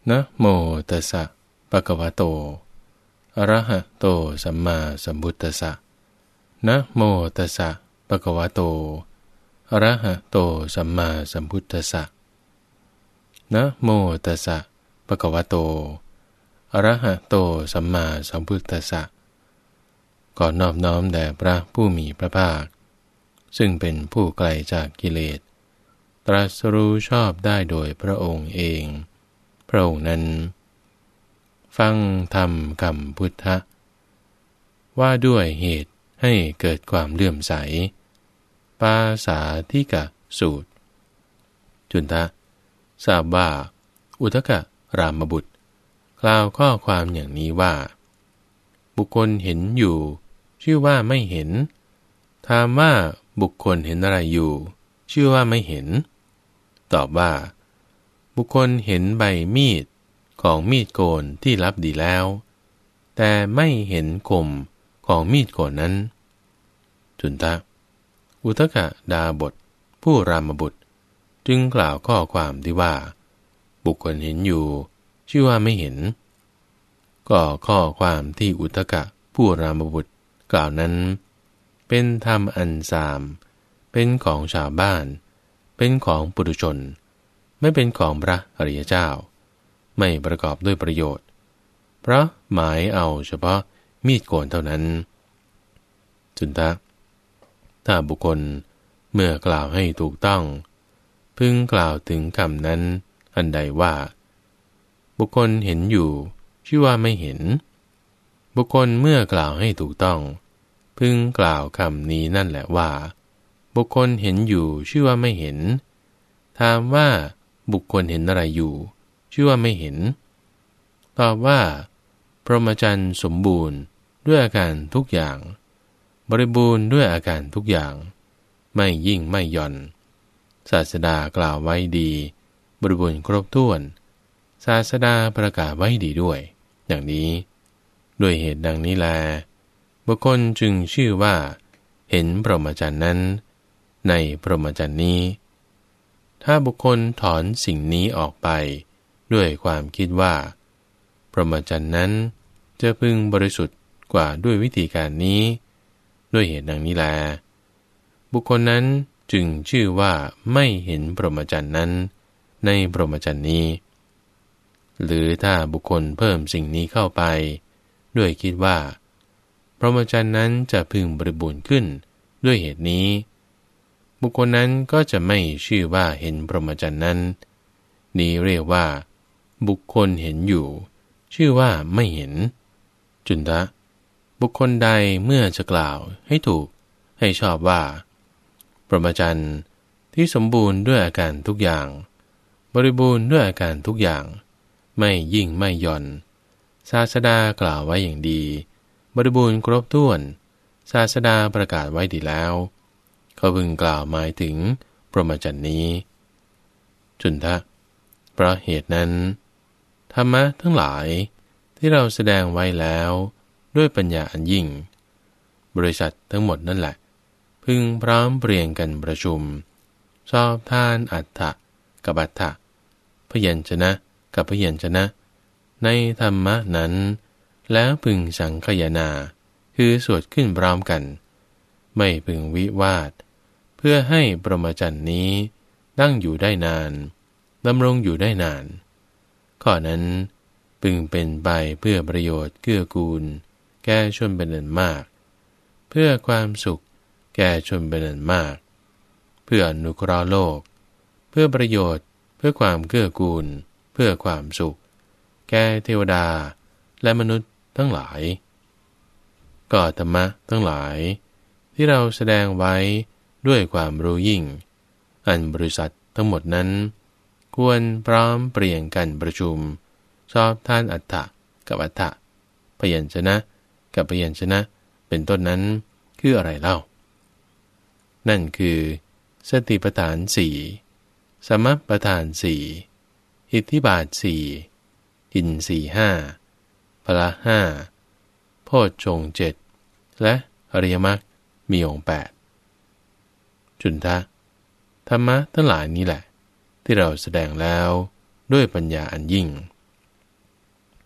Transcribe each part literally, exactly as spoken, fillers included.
นะโมตัสสะภะคะวะโตอะระหะโตสัมมาสัมพุทธัสสะนะโมตัสสะภะคะวะโตอะระหะโตสัมมาสัมพุทธัสสะนะโมตัสสะภะคะวะโตอะระหะโตสัมมาสัมพุทธัสสะขอนอบน้อมแด่พระผู้มีพระภาคซึ่งเป็นผู้ไกลจากกิเลสตรัสรู้ชอบได้โดยพระองค์เองพระองค์นั้นฟังธรรมคำพุทธะว่าด้วยเหตุให้เกิดความเลื่อมใสปาสาธิกสูตรจุนทะทราบว่าอุทกรามบุตรกล่าวข้อความอย่างนี้ว่าบุคคลเห็นอยู่ชื่อว่าไม่เห็นถามว่าบุคคลเห็นอะไรอยู่ชื่อว่าไม่เห็นตอบว่าบุคคลเห็นใบมีดของมีดโกนที่ลับดีแล้วแต่ไม่เห็นคมของมีดโกนนั้นจุนทะอุทกดาบทผู้รามบุตรจึงกล่าวข้อความที่ว่าบุคคลเห็นอยู่ชื่อว่าไม่เห็นก็ข้อความที่อุทกผู้รามบุตรกล่าวนั้นเป็นธรรมอันสามเป็นของชาวบ้านเป็นของปุถุชนไม่เป็นของพระอริยเจ้าไม่ประกอบด้วยประโยชน์เพราะหมายเอาเฉพาะมีดโกนเท่านั้นจุนทะถ้าบุคคลเมื่อกล่าวให้ถูกต้องพึงกล่าวถึงคำนั้นอันใดว่าบุคคลเห็นอยู่ชื่อว่าไม่เห็นบุคคลเมื่อกล่าวให้ถูกต้องพึงกล่าวคำนี้นั่นแหละว่าบุคคลเห็นอยู่ชื่อว่าไม่เห็นถามว่าบุคคลเห็นอะไรอยู่ชื่อว่าไม่เห็นตอบว่าพรหมจรรย์สมบูรณ์ด้วยอาการทุกอย่างบริบูรณ์ด้วยอาการทุกอย่างไม่ยิ่งไม่หย่อนศาสดากล่าวไว้ดีบริบูรณ์ครบถ้วนศาสดาประกาศไว้ดีด้วยอย่างนี้ด้วยเหตุดังนี้แลบุคคลจึงชื่อว่าเห็นพรหมจรรย์นั้นในพรหมจรรย์นี้ถ้าบุคคลถอนสิ่งนี้ออกไปด้วยความคิดว่าพรหมจรรย์นั้นจะพึงบริสุทธิ์กว่าด้วยวิธีการนี้ด้วยเหตุดังนี้แลบุคคลนั้นจึงชื่อว่าไม่เห็นพรหมจรรย์นั้นในพรหมจรรย์นี้หรือถ้าบุคคลเพิ่มสิ่งนี้เข้าไปด้วยคิดว่าพรหมจรรย์นั้นจะพึงบริบูรณ์ขึ้นด้วยเหตุนี้บุคคลนั้นก็จะไม่ชื่อว่าเห็นพรหมจรรย์นั้นนี้เรียกว่าบุคคลเห็นอยู่ชื่อว่าไม่เห็นจุนทะบุคคลใดเมื่อจะกล่าวให้ถูกให้ชอบว่าพรหมจรรย์ที่สมบูรณ์ด้วยอาการทุกอย่างบริบูรณ์ด้วยอาการทุกอย่างไม่ยิ่งไม่หย่อนศาสดากล่าวไว้อย่างดีบริบูรณ์ครบถ้วนศาสดาประกาศไว้ดีแล้วเขาพึงกล่าวหมายถึงพรหมจรรย์นี้จุนทะเพราะเหตุนั้นธรรมะทั้งหลายที่เราแสดงไว้แล้วด้วยปัญญาอันยิ่งบริษัททั้งหมดนั่นแหละพึงพร้อมเพรียงกันประชุมสอบทานอัฏฐะกับอัฏฐะพยัญชนะกับพยัญชนะในธรรมะนั้นแล้วพึงสังคายนาคือสวดขึ้นพร้อมกันไม่พึงวิวาทเพื่อให้พรหมจรรย์นี้ตั้งอยู่ได้นานดำรงอยู่ได้นานข้อนั้นพึงเป็นไปเพื่อประโยชน์เกื้อกูลแก่ชนเป็นอันมากเพื่อความสุขแก่ชนเป็นอันมากเพื่ออนุเคราะห์โลกเพื่อประโยชน์เพื่อความเกื้อกูลเพื่อความสุขแก่เทวดาและมนุษย์ทั้งหลายก็ธรรมะทั้งหลายที่เราแสดงไว้ด้วยความรู้ยิ่งอันบริษัททั้งหมดนั้นควรพร้อมเปลี่ยนกันประชุมสอบทานอัฏฐะกับอัฏฐะพยัญชนะกับพยัญชนะเป็นต้นนั้นคืออะไรเล่านั่นคือสติปัฏฐานสี่สมัปปทานสี่อิทธิบาทสี่อินทรีย์ห้าพละห้าโพชฌงค์เจ็ดและอริยมรรคมีองค์แปดจุนทะธรรมะทั้งหลายนี้แหละที่เราแสดงแล้วด้วยปัญญาอันยิ่ง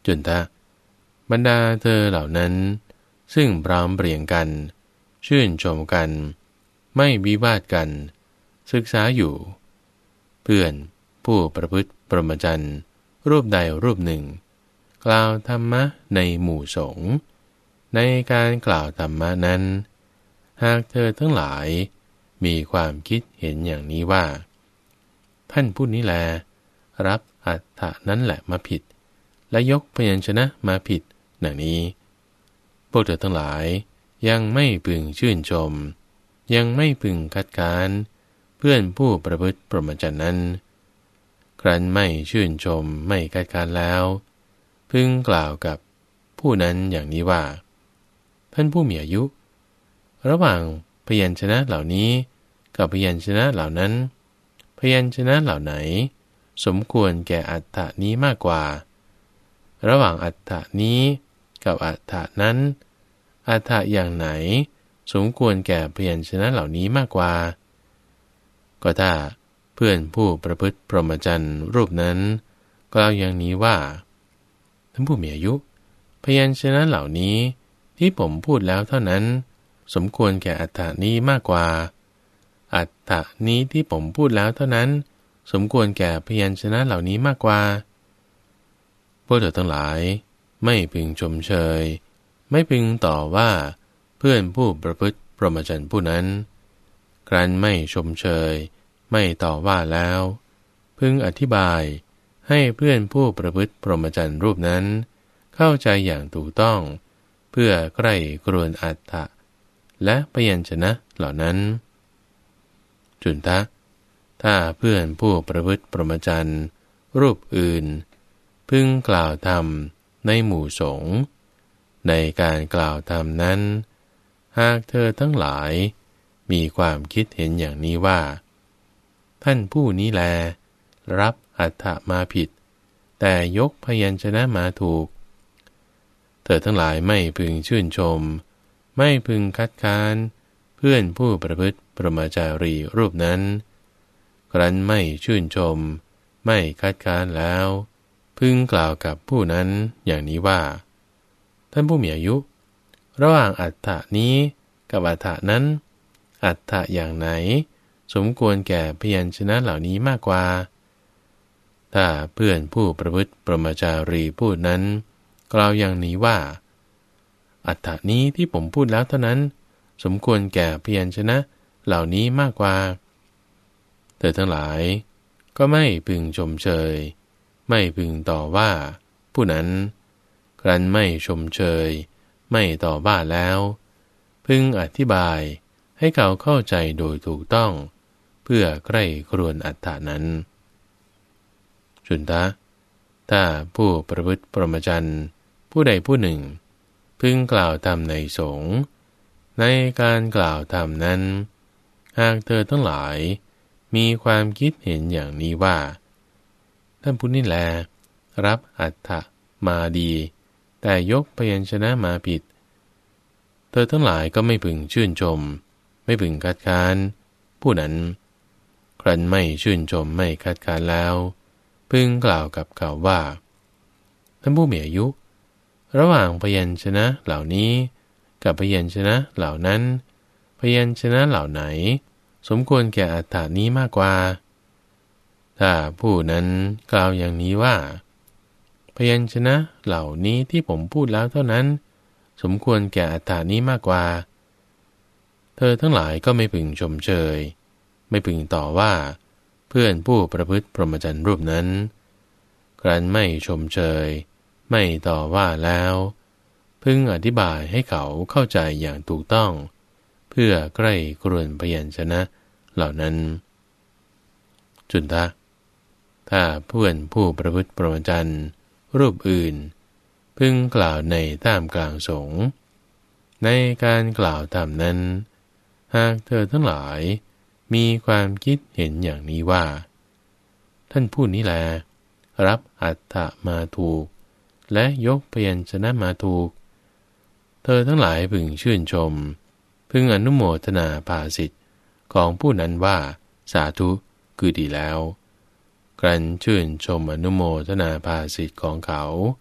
จุนทะบรรดาเธอเหล่านั้นซึ่งพร้อมเพรียงกันชื่นชมกันไม่วิวาทกันศึกษาอยู่เพื่อนผู้ประพฤติพรหมจรรย์รูปใดรูปหนึ่งกล่าวธรรมะในหมู่สงฆ์ในการกล่าวธรรมะนั้นหากเธอทั้งหลายมีความคิดเห็นอย่างนี้ว่าท่านผู้นี้แลรับอัตถะนั้นแหละมาผิดและยกพยัญชนะมาผิดดังนี้พวกเธอทั้งหลายยังไม่พึงชื่นชมยังไม่พึงคัดค้านเพื่อนผู้ประพฤติพรหมจรรย์นั้นครั้นไม่ชื่นชมไม่คัดค้านแล้วพึงกล่าวกับผู้นั้นอย่างนี้ว่าท่านผู้มีอายุระหว่างพยัญชนะเหล่านี้กับพยัญชนะเหล่านั้นพยัญชนะเหล่าไหนสมควรแก่อัตถะนี้มากกว่าระหว่างอัตถะนี้กับอัตถะนั้นอัตถะอย่างไหนสมควรแก่พยัญชนะเหล่านี้มากกว่าก็ถ้าเพื่อนผู้ประพฤติพรหมจรรย์รูปนั้นกล่าวอย่างนี้ว่าท่านผู้มีอายุพยัญชนะเหล่านี้ที่ผมพูดแล้วเท่านั้นสมควรแก่อัตถะนี้มากกว่าอัตถะนี้ที่ผมพูดแล้วเท่านั้นสมควรแก่พยัญชนะเหล่านี้มากกว่าพวกเธอทั้งหลายไม่พึงชมเชยไม่พึงต่อว่าเพื่อนผู้ประพฤติพรหมจรรย์ผู้นั้นครั้นไม่ชมเชยไม่ต่อว่าแล้วพึงอธิบายให้เพื่อนผู้ประพฤติพรหมจรรย์รูปนั้นเข้าใจอย่างถูกต้องเพื่อใกล้กรวนอัตถะและพยัญชนะเหล่านั้นจุนทะถ้าเพื่อนผู้ประพฤติพรหมจรรย์รูปอื่นพึงกล่าวธรรมในหมู่สงฆ์ในการกล่าวธรรมนั้นหากเธอทั้งหลายมีความคิดเห็นอย่างนี้ว่าท่านผู้นี้แลรับอัตถะมาผิดแต่ยกพยัญชนะมาถูกเธอทั้งหลายไม่พึงชื่นชมไม่พึงคัดค้านเพื่อนผู้ประพฤติพรหมจารีรูปนั้นครั้นไม่ชื่นชมไม่คัดค้านแล้วพึงกล่าวกับผู้นั้นอย่างนี้ว่าท่านผู้มีอายุระหว่างอัตถะนี้กับอัตถะนั้นอัตถะอย่างไหนสมควรแก่พยัญชนะเหล่านี้มากกว่าถ้าเพื่อนผู้ประพฤติพรหมจารีพูดนั้นกล่าวอย่างนี้ว่าอัตถะนี้ที่ผมพูดแล้วเท่านั้นสมควรแก่พยัญชนะเหล่านี้มากกว่าเธอทั้งหลายก็ไม่พึงชมเชยไม่พึงต่อว่าผู้นั้นครั้นไม่ชมเชยไม่ต่อว่าแล้วพึงอธิบายให้เขาเข้าใจโดยถูกต้องเพื่อใกล้ครวนอัตถะนั้นจุนทะถ้าผู้ประพฤติพรหมจรรย์ผู้ใดผู้หนึ่งพึงกล่าวธรรมในสงฆ์ในการกล่าวธรรมนั้นหากเธอทั้งหลายมีความคิดเห็นอย่างนี้ว่าท่านผู้นี้แลรับอัตถะมาดีแต่ยกพยัญชนะมาผิดเธอทั้งหลายก็ไม่พึงชื่นชมไม่พึงคัดค้านผู้นั้นครั้นไม่ชื่นชมไม่คัดค้านแล้วพึงกล่าวกับเขาว่าท่านผู้มีอายุระหว่างพยัญชนะเหล่านี้กับพยัญชนะเหล่านั้นพยัญชนะเหล่าไหนสมควรแก่อัตถานี้มากกว่าถ้าผู้นั้นกล่าวอย่างนี้ว่าพยัญชนะเหล่านี้ที่ผมพูดแล้วเท่านั้นสมควรแก่อัตถานี้มากกว่าเธอทั้งหลายก็ไม่พึงชมเชยไม่พึงต่อว่าเพื่อนผู้ประพฤติพรหมจรรย์รูปนั้นครั้นไม่ชมเชยไม่ต่อว่าแล้วพึงอธิบายให้เขาเข้าใจอย่างถูกต้องเพื่อใกล้กรวนพยัญชนะเหล่านั้นจุนทะถ้าเพื่อนผู้ประพฤติพรหมจรรย์รูปอื่นพึงกล่าวในท่ามกลางสงฆ์ในการกล่าวธรรมนั้นหากเธอทั้งหลายมีความคิดเห็นอย่างนี้ว่าท่านผู้นี้แลรับอัตถะมาถูกและยกพยัญชนะมาถูกเธอทั้งหลายพึงชื่นชมพึงอนุโมทนาภาสิทธิ์ของผู้นั้นว่าสาธุคือดีแล้วครั้นชื่นชมอนุโมทนาภาสิทธิ์ของเขา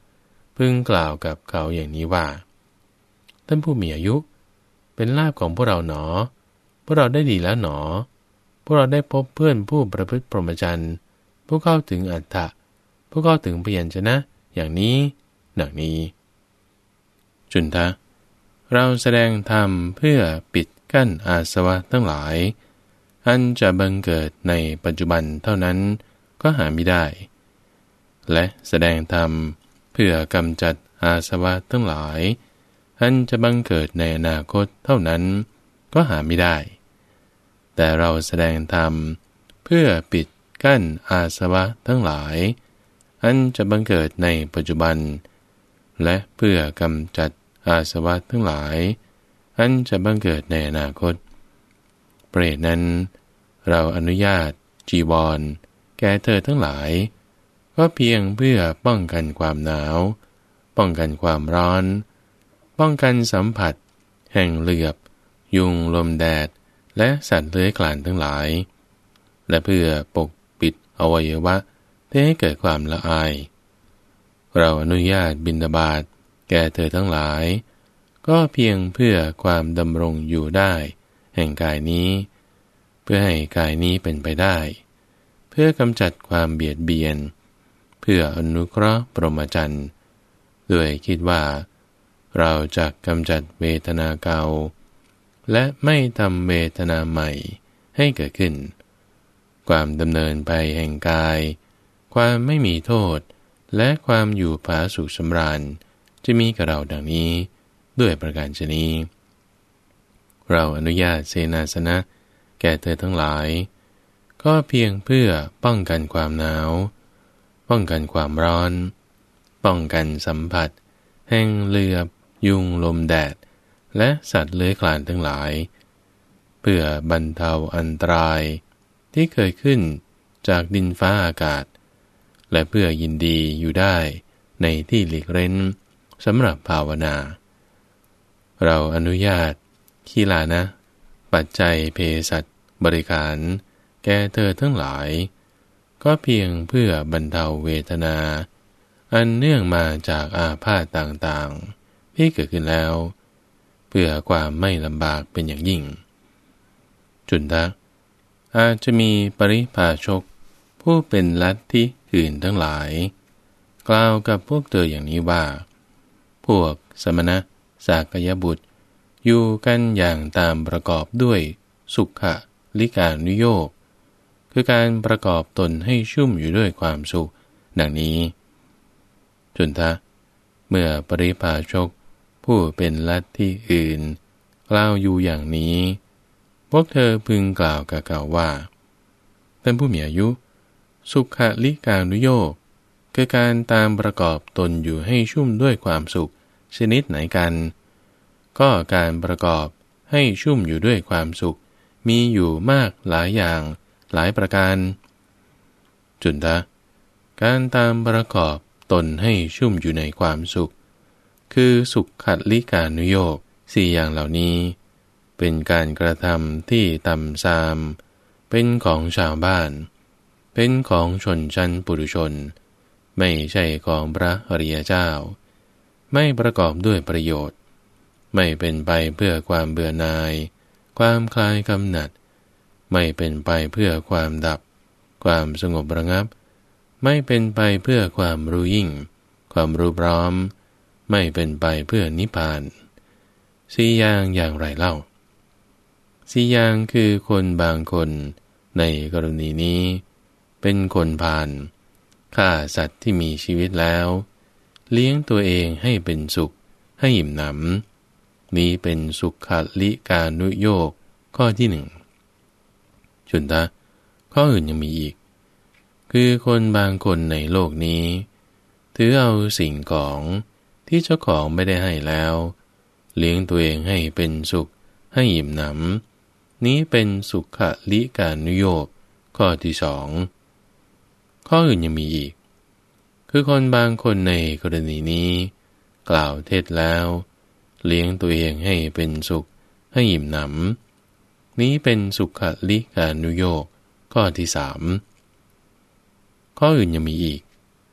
พึงกล่าวกับเขาอย่างนี้ว่าท่านผู้มีอายุเป็นลาภของพวกเราหนอพวกเราได้ดีแล้วหนอพวกเราได้พบเพื่อนผู้ประพฤติพรหมจรรย์ผู้เข้าถึงอัตถะผู้เข้าถึงพยัญชนะอย่างนี้ดังนี้จุนทะเราแสดงธรรมเพื่อปิดกั้นอาสวะทั้งหลายอันจะบังเกิดในปัจจุบันเท่านั้นก็หาไม่ได้และแสดงธรรมเพื่อกำจัดอาสวะทั้งหลายอันจะบังเกิดในอนาคตเท่านั้นก็หาไม่ได้แต่เราแสดงธรรมเพื่อปิดกั้นอาสวะทั้งหลายอันจะบังเกิดในปัจจุบันและเพื่อกำจัดอาสวะทั้งหลายอันจะบังเกิดในอนาคตเพราะเหตุนั้นเราอนุญาตจีวรแก่เธอทั้งหลายก็เพียงเพื่อป้องกันความหนาวป้องกันความร้อนป้องกันสัมผัสแห่งเหลือบยุงลมแดดและสัตว์เลื้อยคลานทั้งหลายและเพื่อปกปิดอวัยวะเพื่อให้เกิดความละอายเราอนุญาตบิณฑบาตแก่เธอทั้งหลายก็เพียงเพื่อความดำรงอยู่ได้แห่งกายนี้เพื่อให้กายนี้เป็นไปได้เพื่อกำจัดความเบียดเบียนเพื่ออนุเคราะห์พรหมจรรย์ด้วยคิดว่าเราจะกำจัดเวทนาเก่าและไม่ทำเวทนาใหม่ให้เกิดขึ้นความดำเนินไปแห่งกายความไม่มีโทษและความอยู่ผาสุขสำราญจะมีกับเราดังนี้ด้วยประการฉะนี้เราอนุญาตเสนาสนะแก่เธอทั้งหลายก็เพียงเพื่อป้องกันความหนาวป้องกันความร้อนป้องกันสัมผัสแห่งเหลือบยุงลมแดดและสัตว์เลื้อยคลานทั้งหลายเพื่อบรรเทาอันตรายที่เกิดขึ้นจากดินฟ้าอากาศและเพื่อยินดีอยู่ได้ในที่หลีกเร้นสำหรับภาวนาเราอนุญาตขีลานะปัจจัยเภสัชบริการแก่เธอทั้งหลายก็เพียงเพื่อบรรเทาเวทนาอันเนื่องมาจากอาพาธต่างๆที่เกิดขึ้นแล้วเพื่อความไม่ลำบากเป็นอย่างยิ่งจุนทะอาจจะมีปริภาชกผู้เป็นลัทธิอื่นทั้งหลายกล่าวกับพวกเธออย่างนี้ว่าพวกสมณะสากยบุตรอยู่กันอย่างตามประกอบด้วยสุขลิกานุโยคคือการประกอบตนให้ชุ่มอยู่ด้วยความสุขดังนี้จุนทะเมื่อปริภาชกผู้เป็นลัทธิอื่นกล่าวอยู่อย่างนี้พวกเธอพึงกล่าวกับเขาว่าท่านผู้มีอายุสุขลิกานุโยคคือการตามประกอบตนอยู่ให้ชุ่มด้วยความสุขชนิดไหนกันก็การประกอบให้ชุ่มอยู่ด้วยความสุขมีอยู่มากหลายอย่างหลายประการจุนทะการตามประกอบตนให้ชุ่มอยู่ในความสุขคือสุขขัดลิกานุโยคสี่อย่างเหล่านี้เป็นการกระทำที่ต่ำทรามเป็นของชาวบ้านเป็นของชนชั้นปุถุชนไม่ใช่ของพระอริยเจ้าไม่ประกอบด้วยประโยชน์ไม่เป็นไปเพื่อความเบื่อหน่ายความคลายกำหนัดไม่เป็นไปเพื่อความดับความสงบระงับไม่เป็นไปเพื่อความรู้ยิ่งความรู้พร้อมไม่เป็นไปเพื่อนิพพานสี่อย่างอย่างไรเล่าสี่อย่างคือคนบางคนในกรณีนี้เป็นคนพาลฆ่าสัตว์ที่มีชีวิตแล้วเลี้ยงตัวเองให้เป็นสุขให้อิ่มหนำนี้เป็นสุขลิกานุโยคข้อที่หนึ่งจุนทะข้ออื่นยังมีอีกคือคนบางคนในโลกนี้ถือเอาสิ่งของที่เจ้าของไม่ได้ให้แล้วเลี้ยงตัวเองให้เป็นสุขให้อิ่มหนำนี้เป็นสุขลิกานุโยคข้อที่สองข้ออื่นยังมีอีกคือคนบางคนในกรณีนี้กล่าวเทศแล้วเลี้ยงตัวเองให้เป็นสุขให้อิ่มหนำนี้เป็นสุขลิกานุโยคข้อที่สามข้ออื่นยังมีอีก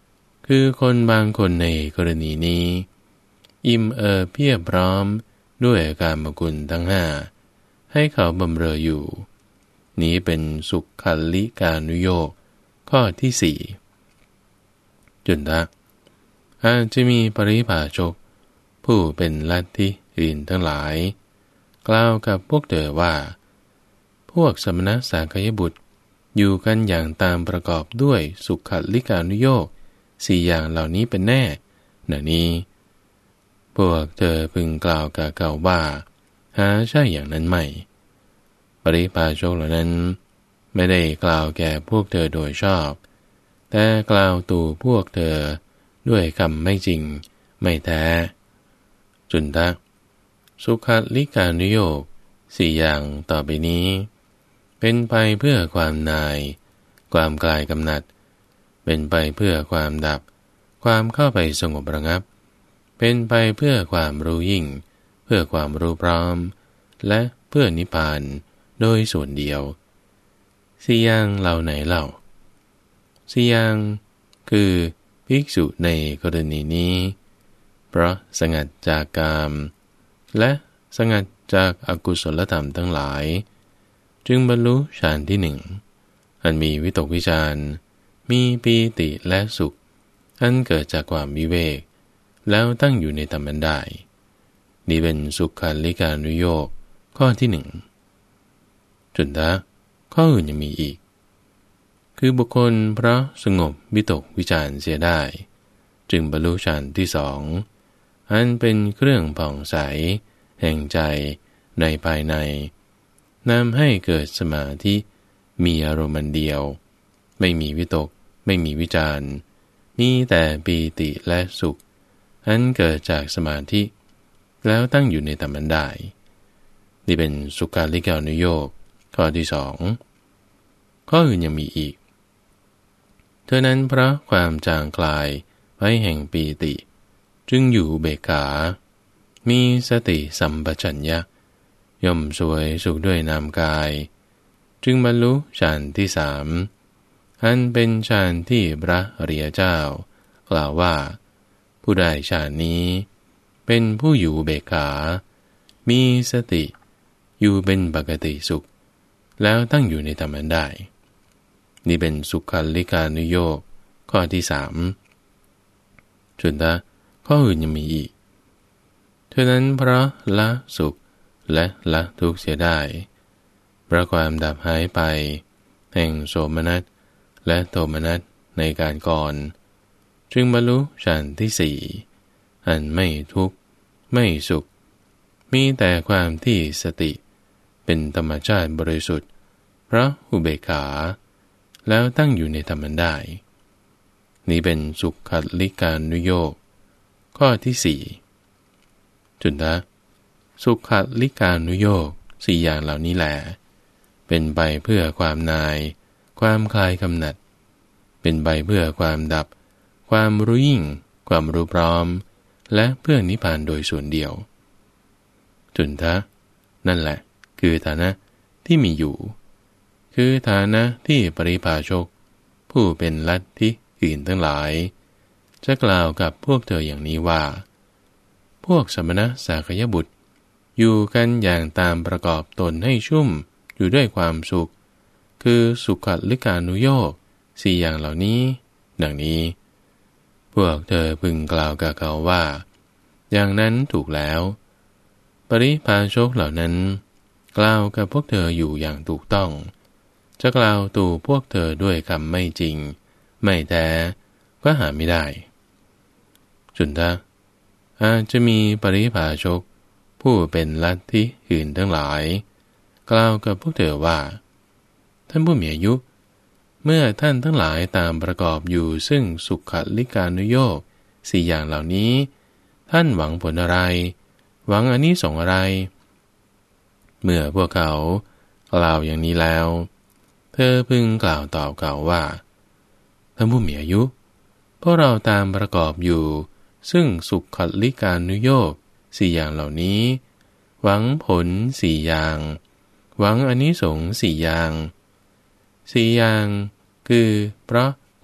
คือคนบางคนในกรณีนี้อิ่มเอิบเพียบพร้อมด้วยกามกุลทั้งห้าให้เขาบำเรออยู่นี้เป็นสุขัลลิกานุโยคข้อที่สี่จุนทะอาจจะมีปริภาชกผู้เป็นลัทธิอื่นทั้งหลายกล่าวกับพวกเธอว่าพวกสมณสากยบุตรอยู่กันอย่างตามประกอบด้วยสุขัลลิกานุโยคสี่อย่างเหล่านี้เป็นแน่หนานี้พวกเธอพึงกล่าวกับเขาว่าหาใช่อย่างนั้นไม่ปริภาชกเหล่านั้นไม่ได้กล่าวแก่พวกเธอโดยชอบแต่กล่าวตู่พวกเธอด้วยคำไม่จริงไม่แท้จุนทะสุขัลลิกานุโยคสี่อย่างต่อไปนี้เป็นไปเพื่อความนายความกลายกำหนัดเป็นไปเพื่อความดับความเข้าไปสงบระงับเป็นไปเพื่อความรู้ยิ่งเพื่อความรู้พร้อมและเพื่อนิพพานโดยส่วนเดียวสี่อย่างเหล่าไหนเล่าสี่อย่างคือภิกษุในกรณีนี้เพราะสงัดจากกามและสงัดจากอกุศลธรรมทั้งหลายจึงบรรลุฌานที่หนึ่งอันมีวิตกวิจารมีปีติและสุขอันเกิดจากความวิเวกแล้วตั้งอยู่ในธรรมนั้นได้นี่เป็นสุขัลลิกานุโยคข้อที่หนึ่งจุนทะข้ออื่นยังมีอีกคือบุคคลเพราะสงบวิตกวิจารเสียได้จึงบรรลุฌานที่สองอันเป็นเครื่องผ่องใสแห่งใจในภายในนำให้เกิดสมาธิมีอารมณ์เดียวไม่มีวิตกไม่มีวิจารมีแต่ปีติและสุขอันเกิดจากสมาธิแล้วตั้งอยู่ในธรรมนั้นได้นี่เป็นสุขัลลิกานุโยคข้อที่สองข้ออื่นยังมีอีกเท่านั้นเพราะความจางคลายไว้แห่งปีติจึงอยู่เบกขามีสติสัมปชัญญะย่อมสวยสุขด้วยนามกายจึงบรรลุฌานที่สามอันเป็นฌานที่พระอริยเจ้ากล่าวว่าผู้ได้ฌานนี้เป็นผู้อยู่เบกขามีสติอยู่เป็นปกติสุขแล้วตั้งอยู่ในธรรมนั้นได้นี่เป็นสุขัลลิกานุโยคข้อที่สามจุนทะข้ออื่นยังมีอีกเท่านั้นเพราะละสุขและละทุกข์เสียได้เพราะความดับหายไปแห่งโสมนัสและโทมนัสในการก่อนจึงบรรลุฌานที่สี่อันไม่ทุกข์ไม่สุขมีแต่ความที่สติเป็นธรรมชาติบริสุทธิ์เพราะอุเบกขาแล้วตั้งอยู่ในธรรมนั้นได้นี้เป็นสุขัลลิกานุโยคข้อที่สี่จุนทะสุขัลลิกานุโยคสี่อย่างเหล่านี้แหละเป็นไปเพื่อความนายความคลายกำหนัดเป็นไปเพื่อความดับความรู้ยิ่งความรู้พร้อมและเพื่อนิพพานโดยส่วนเดียวจุนทะนั่นแหละคือฐานะที่มีอยู่คือฐานะที่ปริภาชกผู้เป็นลัทธิอื่นทั้งหลายจะกล่าวกับพวกเธออย่างนี้ว่าพวกสมณสากยบุตรอยู่กันอย่างตามประกอบตนให้ชุ่มอยู่ด้วยความสุขคือสุขัลลิกานุโยคสี่อย่างเหล่านี้ดังนี้พวกเธอพึงกล่าวกับเขาว่าอย่างนั้นถูกแล้วปริภาชกเหล่านั้นกล่าวกับพวกเธออยู่อย่างถูกต้องจะกล่าวตู่พวกเธอด้วยคำไม่จริงไม่แท้ก็หาไม่ได้จุนทะอาจจะมีปริภาชกผู้เป็นลัทธิอื่นทั้งหลายกล่าวกับพวกเธอว่าท่านผู้มีอายุเมื่อท่านทั้งหลายตามประกอบอยู่ซึ่งสุขัลลิกานุโยคสี่อย่างเหล่านี้ท่านหวังผลอะไรหวังอานิสงส์อะไรเมื่อพวกเขากล่าวอย่างนี้แล้วเธอพึงกล่าวตอบเขาว่าท่านผู้มีอายุพวกเราตามประกอบอยู่ซึ่งสุขัลลิกานุโยคสี่อย่างเหล่านี้หวังผลสี่อย่างหวังอานิสงส์สี่อย่างสี่อย่างคือเพราะค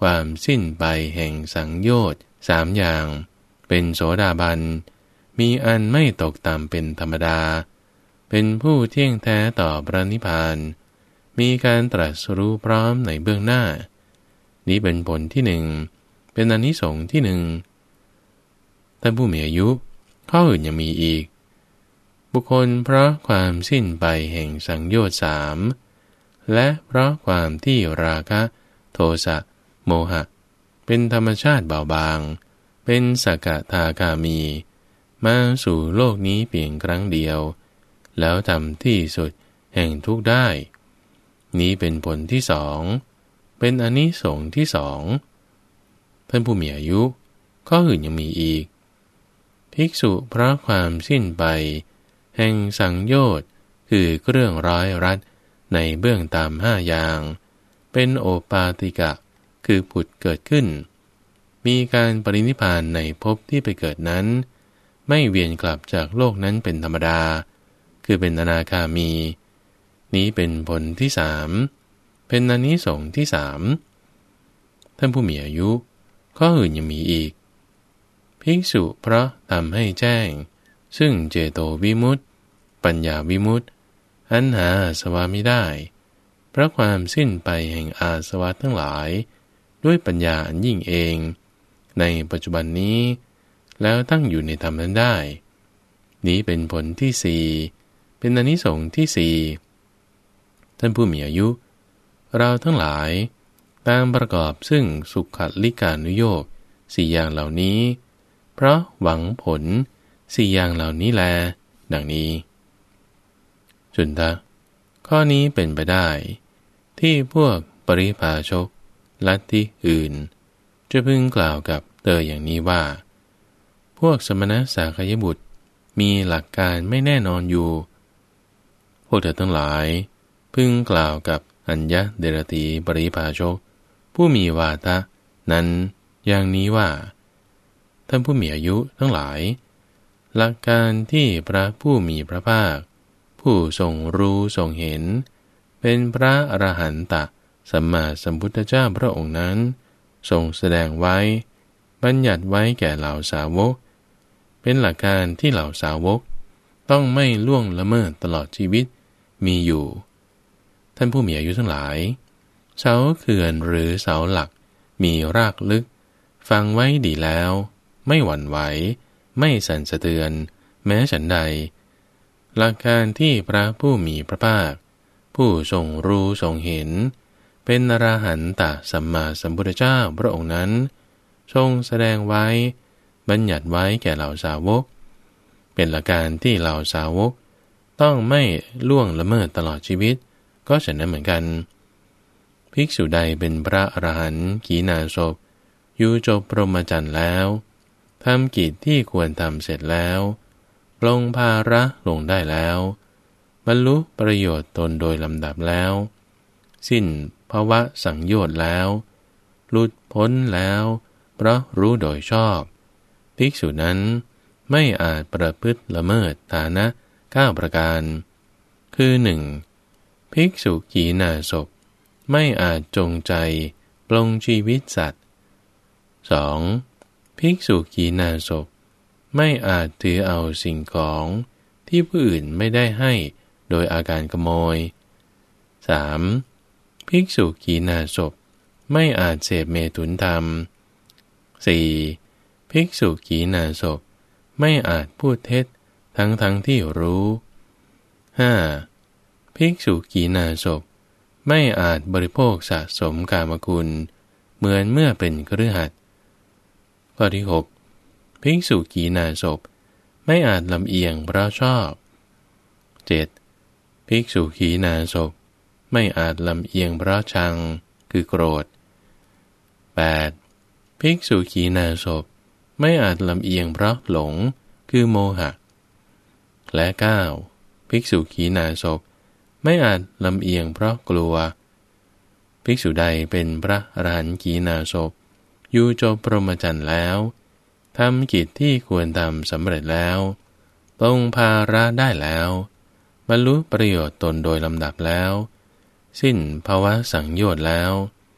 ความสิ้นไปแห่งสังโยชน์สามอย่างเป็นโสดาบันมีอันไม่ตกต่ำเป็นธรรมดาเป็นผู้เที่ยงแท้ต่อพระนิพพานมีการตรัสรู้พร้อมในเบื้องหน้านี้เป็นผลที่หนึ่งเป็นอานิสงส์ที่หนึ่งท่านผู้มีอายุข้ออื่นยังมีอีกบุคคลเพราะความสิ้นไปแห่งสังโยชน์สามและเพราะความที่ราคะโทสะโมหะเป็นธรรมชาติเบาบางเป็นสกทาคามีมาสู่โลกนี้เพียงครั้งเดียวแล้วทำที่สุดแห่งทุกข์ได้นี้เป็นผลที่สองเป็นอานิสงส์ที่สองท่านผู้มีอายุข้ออื่นยังมีอีกภิกษุเพราะความสิ้นไปแห่งสังโยชน์คือเครื่องร้อยรัดในเบื้องตามห้าอย่างเป็นโอปาติกะคือผุดเกิดขึ้นมีการปรินิพพานในภพที่ไปเกิดนั้นไม่เวียนกลับจากโลกนั้นเป็นธรรมดาคือเป็นอนาคามีนี้เป็นผลที่สามเป็นอานิสงส์ที่สามท่านผู้มีอายุข้ออื่นยังมีอีกภิกษุเพราะทำให้แจ้งซึ่งเจโตวิมุตติปัญญาวิมุตติอันหาอาสวะไม่ได้เพราะความสิ้นไปแห่งอาสวะทั้งหลายด้วยปัญญาอันยิ่งเองในปัจจุบันนี้แล้วตั้งอยู่ในธรรมนั้นได้นี้เป็นผลที่สี่เป็นอานิสงส์ที่สี่ท่านผู้มีอายุเราทั้งหลายตามประกอบซึ่งสุขลิกานุโยคสี่อย่างเหล่านี้เพราะหวังผลสี่อย่างเหล่านี้แลดังนี้จุนทะข้อนี้เป็นไปได้ที่พวกปริภาชกลัทธิอื่นจะพึงกล่าวกับเธออย่างนี้ว่าพวกสมณสาคยบุตรมีหลักการไม่แน่นอนอยู่พวกเธอทั้งหลายพึงกล่าวกับอัญญเดรธีปริภาชกผู้มีวาทะนั้นอย่างนี้ว่าท่านผู้มีอายุทั้งหลายหลักการที่พระผู้มีพระภาคผู้ทรงรู้ทรงเห็นเป็นพระอรหันตสัมมาสัมพุทธเจ้าพระองค์นั้นทรงแสดงไว้บัญญัติไว้แก่เหล่าสาวกเป็นหลักการที่เหล่าสาวกต้องไม่ล่วงละเมิดตลอดชีวิตมีอยู่ท่านผู้มีอายุทั้งหลายเสาเขื่อนหรือเสาหลักมีรากลึกฟังไว้ดีแล้วไม่หวั่นไหวไม่สั่นสะเทือนแม้ฉันใดหลักการที่พระผู้มีพระภาคผู้ทรงรู้ทรงเห็นเป็นอรหันตสัมมาสัมพุทธเจ้าพระองค์นั้นทรงแสดงไว้บัญญัติไว้แก่เหล่าสาวกเป็นหลักการที่เหล่าสาวกต้องไม่ล่วงละเมิดตลอดชีวิตก็ฉะนั้นเหมือนกันภิกษุใดเป็นพระอรหันต์ขีณาสพอยู่จบพรหมจรรย์แล้วทำกิจที่ควรทำเสร็จแล้วปลงภาระลงได้แล้วบรรลุประโยชน์ตนโดยลำดับแล้วสิ้นภวะสังโยชน์แล้วหลุดพ้นแล้วเพราะรู้โดยชอบภิกษุนั้นไม่อาจประพฤติละเมิดฐานะเก้าประการคือหนึ่งภิกษุขีณาสพไม่อาจจงใจปลงชีวิตสัตว์ สอง. ภิกษุขีณาสพไม่อาจถือเอาสิ่งของที่ผู้อื่นไม่ได้ให้โดยอาการขโมย สาม. ภิกษุขีณาสพไม่อาจเสพเมถุนธรรม สี่. ภิกษุขีณาสพไม่อาจพูดเท็จทั้งทั้งที่รู้ ห้า. ภิกษุขีณาสพไม่อาจบริโภคสะสมกามคุณเหมือนเมื่อเป็นคฤหัสถ์ข้อที่หกภิกษุขีณาสพไม่อาจลำเอียงเพราะชอบ เจ็ด. ภิกษุขีณาสพไม่อาจลำเอียงเพราะชังคือโกรธ แปด. ภิกษุขีณาสพไม่อาจลำเอียงเพราะหลงคือโมหะและ เก้า. ภิกษุขีณาสพไม่อาจลำเอียงเพราะกลัวภิกษุใดเป็นพระอรหันต์ขีณาสพอยู่จบพรหมจรรย์แล้วทำกิจที่ควรทำสำเร็จแล้วปลงภาระได้แล้วบรรลุประโยชน์ตนโดยลำดับแล้วสิ้นภวะสังโยชน์แล้วห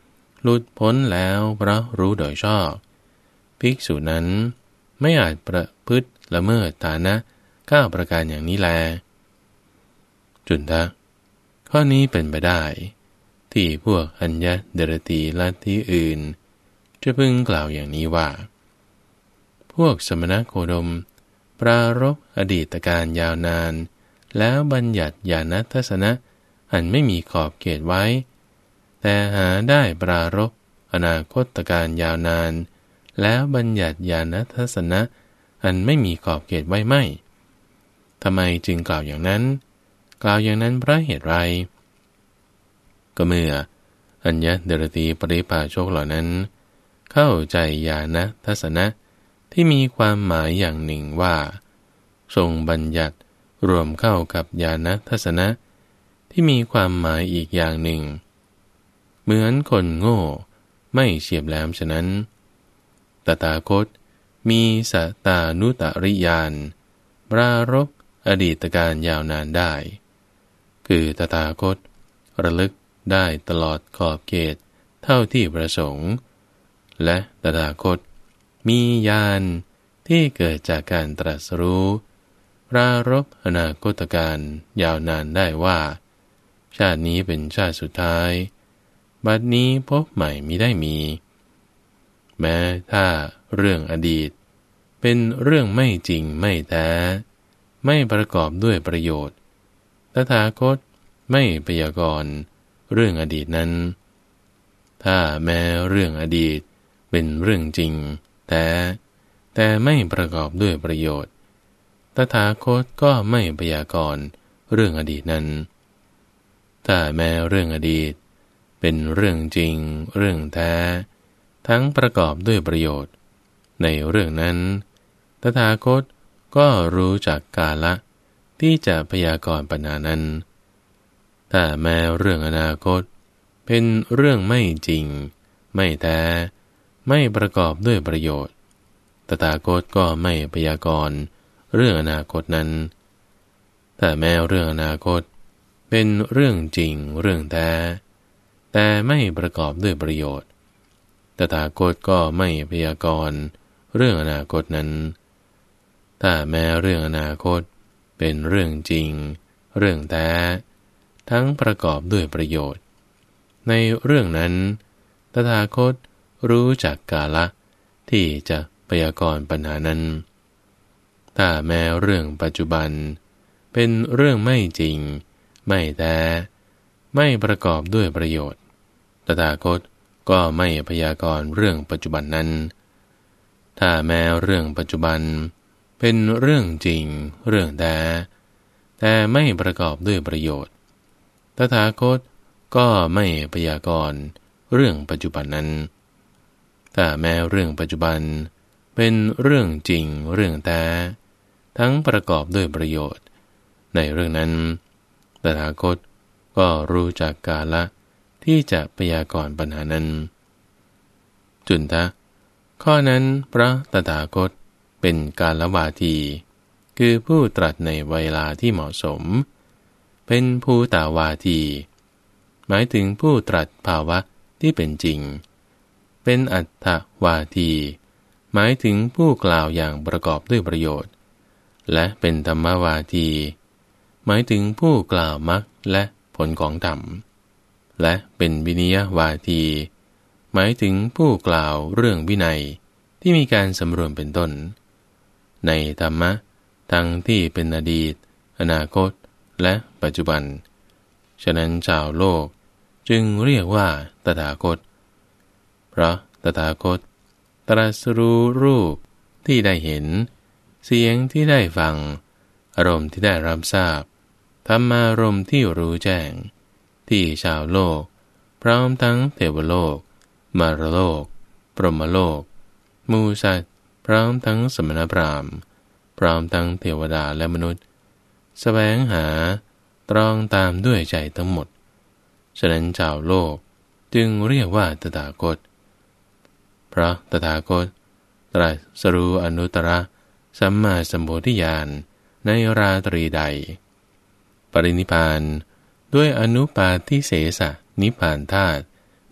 หลุดพ้นแล้วเพราะรู้โดยชอบภิกษุนั้นไม่อาจประพฤติละเมิดฐานะเก้าประการอย่างนี้แลจุนทะข้อนี้เป็นไปได้ที่พวกอัญญเดรตีลัทธิอื่นจะพึงกล่าวอย่างนี้ว่าพวกสมณโคดมปรารภอดีตการยาวนานแล้วบัญญัติญาณทัศนะอันไม่มีขอบเขตไว้แต่หาได้ปรารภอนาคตการยาวนานแล้วบัญญัติญาณทัศนะอันไม่มีขอบเขตไว้ไม่ทำไมจึงกล่าวอย่างนั้นกล่าวอย่างนั้นเพราะเหตุไรก็เมื่ออัญญเดรตีปริภาชกเหล่านั้นเข้าใจญาณทัศนะที่มีความหมายอย่างหนึ่งว่าทรงบัญญัติรวมเข้ากับญาณทัศนะที่มีความหมายอีกอย่างหนึ่งเหมือนคนโง่ไม่เฉียบแหลมฉะนั้นตถาคตมีสัตตานุตริยานปรารภอดีตการยาวนานได้คือตถาคตระลึกได้ตลอดขอบเขตเท่าที่ประสงค์และตถาคตมีญาณที่เกิดจากการตรัสรู้ปรารภอนาคตการยาวนานได้ว่าชาตินี้เป็นชาติสุดท้ายบัดนี้พบใหม่มิได้มีแม้ถ้าเรื่องอดีตเป็นเรื่องไม่จริงไม่แท้ไม่ประกอบด้วยประโยชน์ตถาคตไม่พยากรณ์เรื่องอดีตนั้นถ้าแม้เรื่องอดีตเป็นเรื่องจริงแท้แต่ไม่ประกอบด้วยประโยชน์ตถาคตก็ไม่พยากรณ์เรื่องอดีตนั้นถ้าแม้เรื่องอดีตเป็นเรื่องจริงเรื่องแท้ทั้งประกอบด้วยประโยชน์ในเรื่องนั้นตถาคตก็รู้จักกาลที่จะพยากรณ์ปัญหานั้นถ้าแม้เรื่องอนาคตเป็นเรื่องไม่จริงไม่แท้ไม่ประกอบด้วยประโยชน์ตถาคตก็ไม่พยากรณ์เรื่องอนาคตนั้นแต่แม้เรื่องอนาคตเป็นเรื่องจริงเรื่องแท้แต่ไม่ประกอบด้วยประโยชน์ตถาคตก็ไม่พยากรณ์เรื่องอนาคตนั้นถ้าแม้เรื่องอนาคตเป็นเรื่องจริงเรื่องแท้ทั้งประกอบด้วยประโยชน์ในเรื่องนั้นตถาคตรู้จักกาลที่จะพยากรณ์ปัญหานั้นถ้าแม้เรื่องปัจจุบันเป็นเรื่องไม่จริงไม่แท้ไม่ประกอบด้วยประโยชน์ตถาคตก็ไม่พยากรณ์เรื่องปัจจุบันนั้นถ้าแม้เรื่องปัจจุบันเป็นเรื่องจริงเรื่องแท้แต่ไม่ประกอบด้วยประโยชน์ตถาคตก็ไม่พยากรณ์เรื่องปัจจุบันนั้นถ้าแม้เรื่องปัจจุบันเป็นเรื่องจริงเรื่องแท้ทั้งประกอบด้วยประโยชน์ในเรื่องนั้นตถาคตก็รู้จักกาลที่จะพยากรณ์ปัญหานั้นจุนทะข้อนั้นพระตถาคตเป็นกาลวาทีคือผู้ตรัสในเวลาที่เหมาะสมเป็นภูตาวาทีหมายถึงผู้ตรัสภาวะที่เป็นจริงเป็นอัตถวาทีหมายถึงผู้กล่าวอย่างประกอบด้วยประโยชน์และเป็นธรรมวาทีหมายถึงผู้กล่าวมรรคและผลของธรรมและเป็นวินิยวาทีหมายถึงผู้กล่าวเรื่องวินัยที่มีการสำรวมเป็นต้นในธรรมะทั้งที่เป็นอดีตอนาคตและปัจจุบันฉะนั้นชาวโลกจึงเรียกว่าตถาคตเพราะตถาคตตรัสรู้รูปที่ได้เห็นเสียงที่ได้ฟังอารมณ์ที่ได้รับทราบธรรมารมณ์ที่รู้แจ้งที่ชาวโลกพร้อมทั้งเทวโลกมารโลกพรหมโลกหมู่สัตว์พร้อมทั้งสมณพราหมณ์พร้อมทั้งเทวดาและมนุษย์แสวงหาตรองตามด้วยใจทั้งหมดฉะนั้นชาวโลกจึงเรียกว่าตถาคตเพราะตถาคตตรัสรู้อนุตตรสัมมาสัมโพธิญาณในราตรีใดปรินิพพานด้วยอนุปาทิเสสนิพพานธาตุ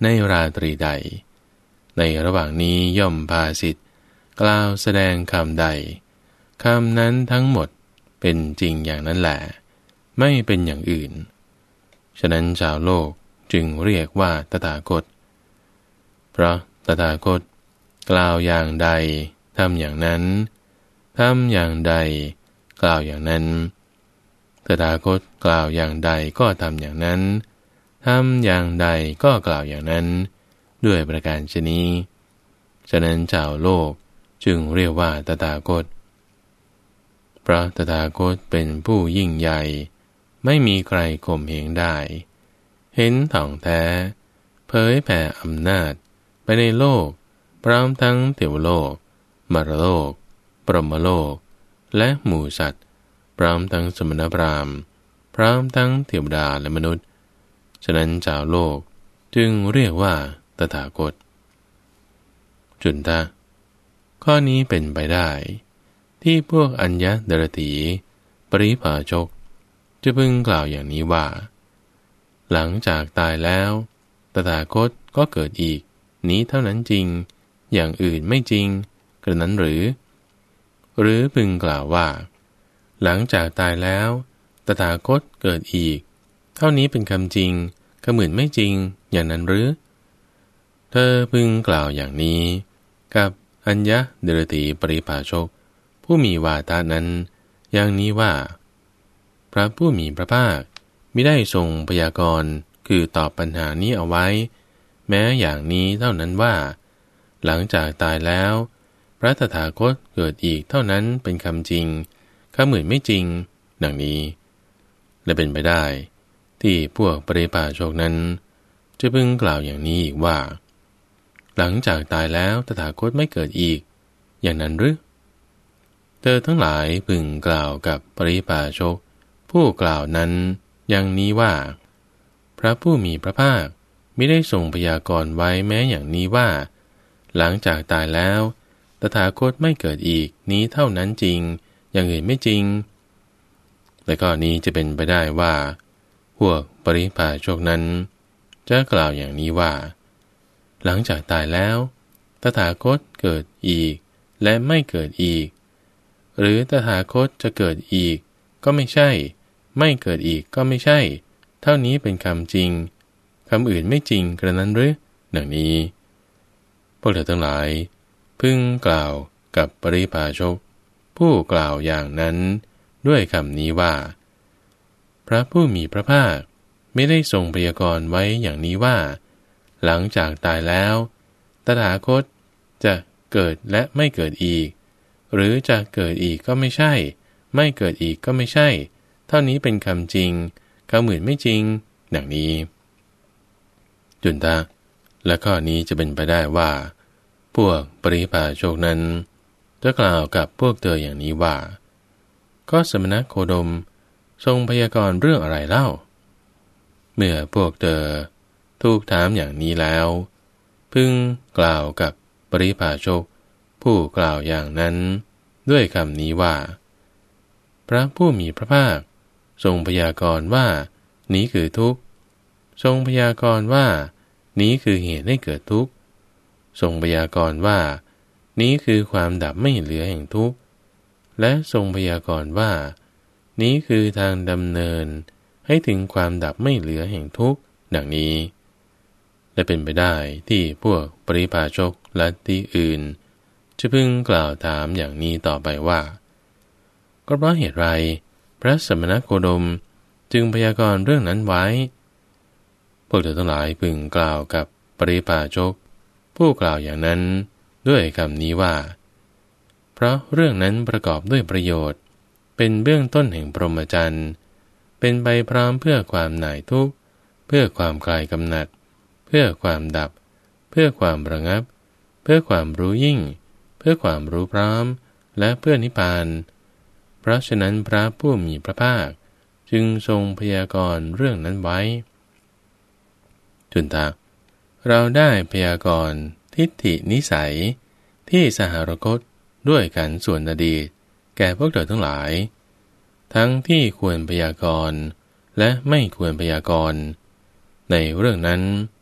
ในราตรีใดในระหว่างนี้ย่อมพาสิทธิ์กล่าวแสดงคำใดคำนั้นทั้งหมดเป็นจริงอย่างนั้นแหละไม่เป็นอย่างอื่นฉะนั้นชาวโลกจึงเรียกว่าตถาคตเพราะตถาคตกล่าวอย่างใดทำอย่างนั้นทำอย่างใดกล่าวอย่างนั้นตถาคตกล่าวอย่างใดก็ทำอย่างนั้นทำอย่างใดก็กล่าวอย่างนั้นด้วยประการฉะนี้ฉะนั้นชาวโลกจึงเรียกว่าตถาคตเพราะตถาคตเป็นผู้ยิ่งใหญ่ไม่มีใครข่มเหงได้เห็นถ่องแท้เผยแผ่อำนาจไปในโลกพร้อมทั้งเทวโลกมรโลกปรหมโลกและหมู่สัตว์พร้อมทั้งสมณพราหมณ์พร้อมทั้งเทวดาและมนุษย์ฉะนั้นชาวโลกจึงเรียกว่าตถาคตจุนทะข้อนี้เป็นไปได้ที่พวกอัญญเดรถีปริภาชกจะพึงกล่าวอย่างนี้ว่าหลังจากตายแล้วตถาคตก็เกิดอีกนี้เท่านั้นจริงอย่างอื่นไม่จริงกระนั้นหรือหรือพึงกล่าวว่าหลังจากตายแล้วตถาคตเกิดอีกเท่านี้เป็นคำจริงคำอื่นไม่จริงอย่างนั้นหรือเธอพึงกล่าวอย่างนี้กับอัญญเดรถีปริภาชกผู้มีวาทะนั้นอย่างนี้ว่าพระผู้มีพระภาคมิได้ทรงพยากรณ์คือตอบปัญหานี้เอาไว้แม้อย่างนี้เท่านั้นว่าหลังจากตายแล้วพระตถาคตเกิดอีกเท่านั้นเป็นคำจริงคำอื่นไม่จริงดังนี้และเป็นไปได้ที่พวกปริภาชกนั้นจะพึงกล่าวอย่างนี้อีกว่าหลังจากตายแล้วตถาคตไม่เกิดอีกอย่างนั้นหรือเธอทั้งหลายพึงกล่าวกับปริภาชกผู้กล่าวนั้นอย่างนี้ว่าพระผู้มีพระภาคมิได้ทรงพยากรณ์ไว้แม้อย่างนี้ว่าหลังจากตายแล้วตถาคตไม่เกิดอีกนี้เท่านั้นจริงอย่างอื่นไม่จริงและก็นี้จะเป็นไปได้ว่าพวกปริภาชกนั้นจะกล่าวอย่างนี้ว่าหลังจากตายแล้วตถาคตเกิดอีกและไม่เกิดอีกหรือตถาคตจะเกิดอีกก็ไม่ใช่ไม่เกิดอีกก็ไม่ใช่เท่านี้เป็นคำจริงคำอื่นไม่จริงกระนั้นหรือดังนี้พวกเธอทั้งหลายพึงกล่าวกับปริภาชกผู้กล่าวอย่างนั้นด้วยคำนี้ว่าพระผู้มีพระภาคไม่ได้ทรงพยากรณ์ไว้อย่างนี้ว่าหลังจากตายแล้วตถาคตจะเกิดและไม่เกิดอีกหรือจะเกิดอีกก็ไม่ใช่ไม่เกิดอีกก็ไม่ใช่เท่านี้เป็นคำจริงคำอื่นไม่จริงดังนี้จุนทะและข้อนี้จะเป็นไปได้ว่าพวกปริภาชกนั้นจะกล่าวกับพวกเธออย่างนี้ว่าก็สมณโคดมทรงพยากรณ์เรื่องอะไรเล่าเมื่อพวกเธอถูกถามอย่างนี้แล้วพึงกล่าวกับปริภาชกผู้กล่าวอย่างนั้นด้วยคำนี้ว่าพระผู้มีพระภาคทรงพยากรณ์ว่านี้คือทุกข์ทรงพยากรณ์ว่านี้คือเหตุให้เกิดทุกข์ทรงพยากรณ์ว่านี้คือความดับไม่เหลือแห่งทุกข์และทรงพยากรณ์ว่านี้คือทางดำเนินให้ถึงความดับไม่เหลือแห่งทุกข์ดังนี้และเป็นไปได้ที่พวกปริภาชกลัทธิอื่นจะพึงกล่าวถามอย่างนี้ต่อไปว่าก็เพราะเหตุไรพระสมณโคดมจึงพยากรณ์เรื่องนั้นไว้พวกเธอทั้งหลายพึงกล่าวกับปริภาชกผู้กล่าวอย่างนั้นด้วยคำนี้ว่าเพราะเรื่องนั้นประกอบด้วยประโยชน์เป็นเบื้องต้นแห่งพรหมจรรย์เป็นไปพร้อมเพื่อความหน่ายทุกข์เพื่อความคลายกำหนัดเพื่อความดับเพื่อความระงับเพื่อความรู้ยิ่งเพื่อความรู้พร้อมและเพื่อนิพพานเพราะฉะนั้นพระผู้มีพระภาคจึงทรงพยากรณ์เรื่องนั้นไว้จุนทะเราได้พยากรณ์ทิฏฐินิสัยที่สหรคตด้วยกันส่วนอดีตแก่พวกเธอทั้งหลายทั้งที่ควรพยากรณ์และไม่ควรพยากรณ์ในเรื่องนั้น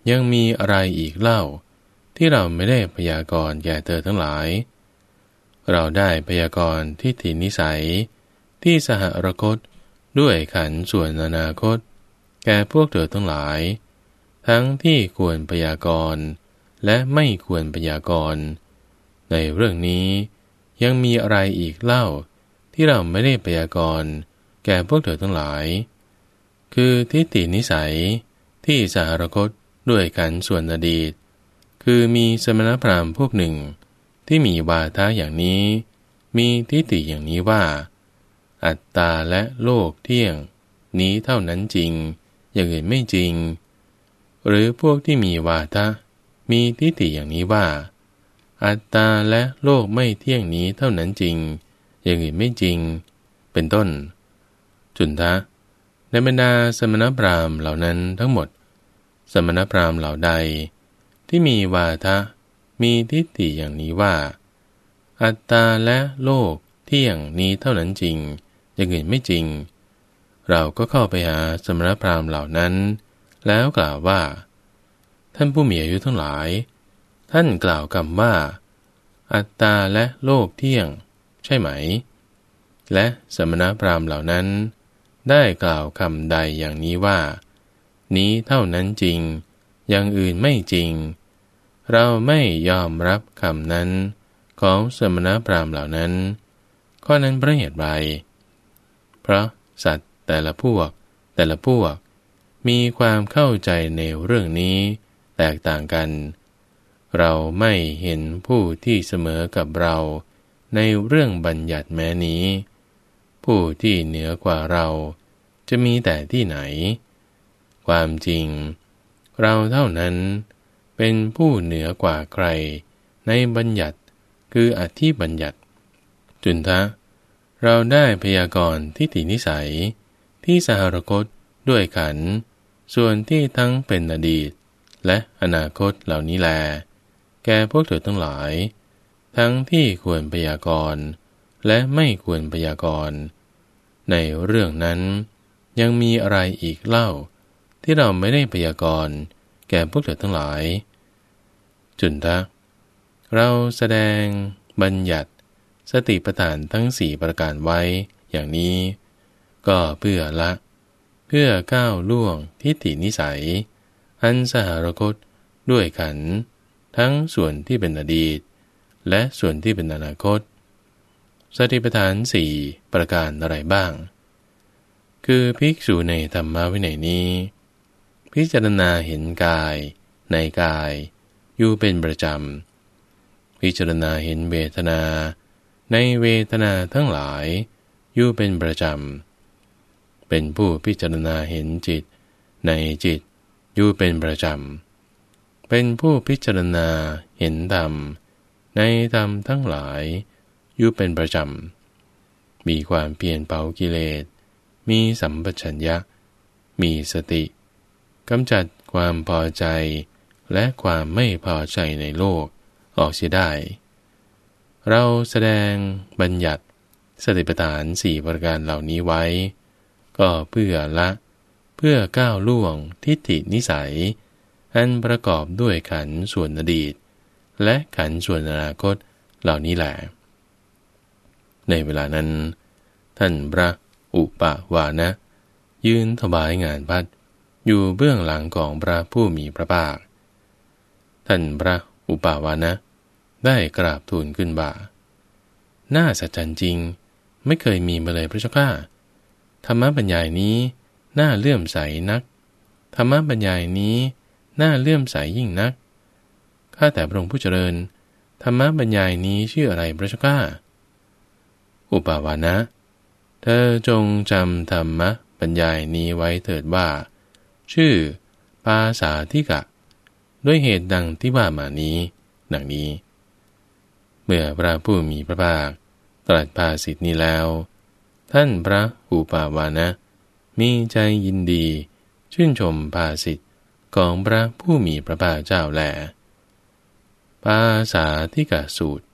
ยังมีอะไรอีกเล่าที่เราไม่ได้พยากรณ์แก่เธอทั้งหลายเราได้พยากรณ์ทิฏฐินิสัยที่สหรคตด้วยขันธ์ส่วนอนาคตแก่พวกเธอทั้งหลายทั้งที่ควรพยากรณ์และไม่ควรพยากรณ์ในเรื่องนี้ยังมีอะไรอีกเล่าที่เราไม่ได้พยากรณ์แก่พวกเธอทั้งหลายคือทิฏฐินิสัยที่สหรคตด้วยขันธ์ส่วนอดีตคือมีสมณพราหมณ์พวกหนึ่งที่มีวาทะอย่างนี้มีทิฏฐิอย่างนี้ว่าอัตตาและโลกเที่ยงนี้เท่านั้นจริงอย่างอื่นไม่จริงหรือพวกที่มีวาทะมีทิฏฐิอย่างนี้ว่าอัตตาและโลกไม่เที่ยงนี้เท่านั้นจริงอย่างอื่นไม่จริงเป็นต้นจุนทะในบรรดาสมณพราหมณ์เหล่านั้นทั้งหมดสมณพราหมณ์เหล่าใดที่มีวาทะมีทิฏฐิอย่างนี้ว่าอัตตาและโลกเที่ยงนี้เท่านั้นจริงอย่างอื่นไม่จริงเราก็เข้าไปหาสมณพราหมณ์เหล่านั้นแล้วกล่าวว่าท่านผู้มีอายุทั้งหลายท่านกล่าวคำว่าอัตตาและโลกเที่ยงใช่ไหมและสมณพราหมณ์เหล่านั้นได้กล่าวคำใดอย่างนี้ว่านี้เท่านั้นจริงอย่างอื่นไม่จริงเราไม่ยอมรับคำนั้นของสมณพราหมณ์เหล่านั้นข้อนั้นเพราะเหตุใดเพราะสัตว์แต่ละพวกแต่ละพวกมีความเข้าใจในเรื่องนี้แตกต่างกันเราไม่เห็นผู้ที่เสมอกับเราในเรื่องบัญญัติแม้นี้ผู้ที่เหนือกว่าเราจะมีแต่ที่ไหนความจริงเราเท่านั้นเป็นผู้เหนือกว่าใครในบัญญัติคืออธิบัญญัติจุนทะเราได้พยากรณ์ทิฏฐินิสัยที่สหรคตด้วยขันธ์ส่วนที่ทั้งเป็นอดีตและอนาคตเหล่านี้แลแก่พวกเธอทั้งหลายทั้งที่ควรพยากรณ์และไม่ควรพยากรณ์ในเรื่องนั้นยังมีอะไรอีกเล่าที่เราไม่ได้พยากรณ์แก่พวกเธอทั้งหลายจุนทะเราแสดงบัญญัติสติปัฏฐานทั้งสี่ประการไว้อย่างนี้ก็เพื่อละเพื่อก้าวล่วงทิฏฐินิสัยอันสหรคตด้วยขันธ์ทั้งส่วนที่เป็นอดีตและส่วนที่เป็นอนาคตสติปัฏฐานสี่ประการอะไรบ้างคือภิกษุในธรรมวินัยนี้พิจารณาเห็นกายในกายอยู่เป็นประจำพิจารณาเห็นเวทนาในเวทนาทั้งหลายอยู่เป็นประจำเป็นผู้พิจารณาเห็นจิตในจิตอยู่เป็นประจำเป็นผู้พิจารณาเห็นธรรมในธรรมทั้งหลายอยู่เป็นประจำมีความเพียรเผากิเลสมีสัมปชัญญะมีสติกำจัดความพอใจและความไม่พอใจในโลกออกเสียได้เราแสดงบัญญัติสติปัฏฐานสี่ประการเหล่านี้ไว้ก็เพื่อละเพื่อก้าวล่วงทิฏฐินิสัยอันประกอบด้วยขันธ์ส่วนอดีตและขันธ์ส่วนอนาคตเหล่านี้แหละในเวลานั้นท่านพระอุปาวานะยืนถวายงานพัดอยู่เบื้องหลังของพระผู้มีพระภาคท่านพระอุปาวานะได้กราบทูลขึ้นบ่าน่าสัจจันจริงไม่เคยมีมาเลยพระเจ้าข้าธรรมบรรยายนี้น่าเลื่อมใสนักธรรมบรรยายนี้น่าเลื่อมใสยิ่งนักข้าแต่พระองค์ผู้เจริญธรรมบรรยายนี้ชื่ออะไรพระเจ้าข้าอุปาวานะเธอจงจำธรรมบรรยายนี้ไว้เถิดว่าชื่อปาสาธิกะด้วยเหตุดังที่ว่ามานี้ดังนี้เมื่อพระผู้มีพระภาคตรัสภาษิตนี้แล้วท่านพระอุปาวานะมีใจยินดีชื่นชมภาษิตของพระผู้มีพระภาคเจ้าแลปาสาธิกะสูตร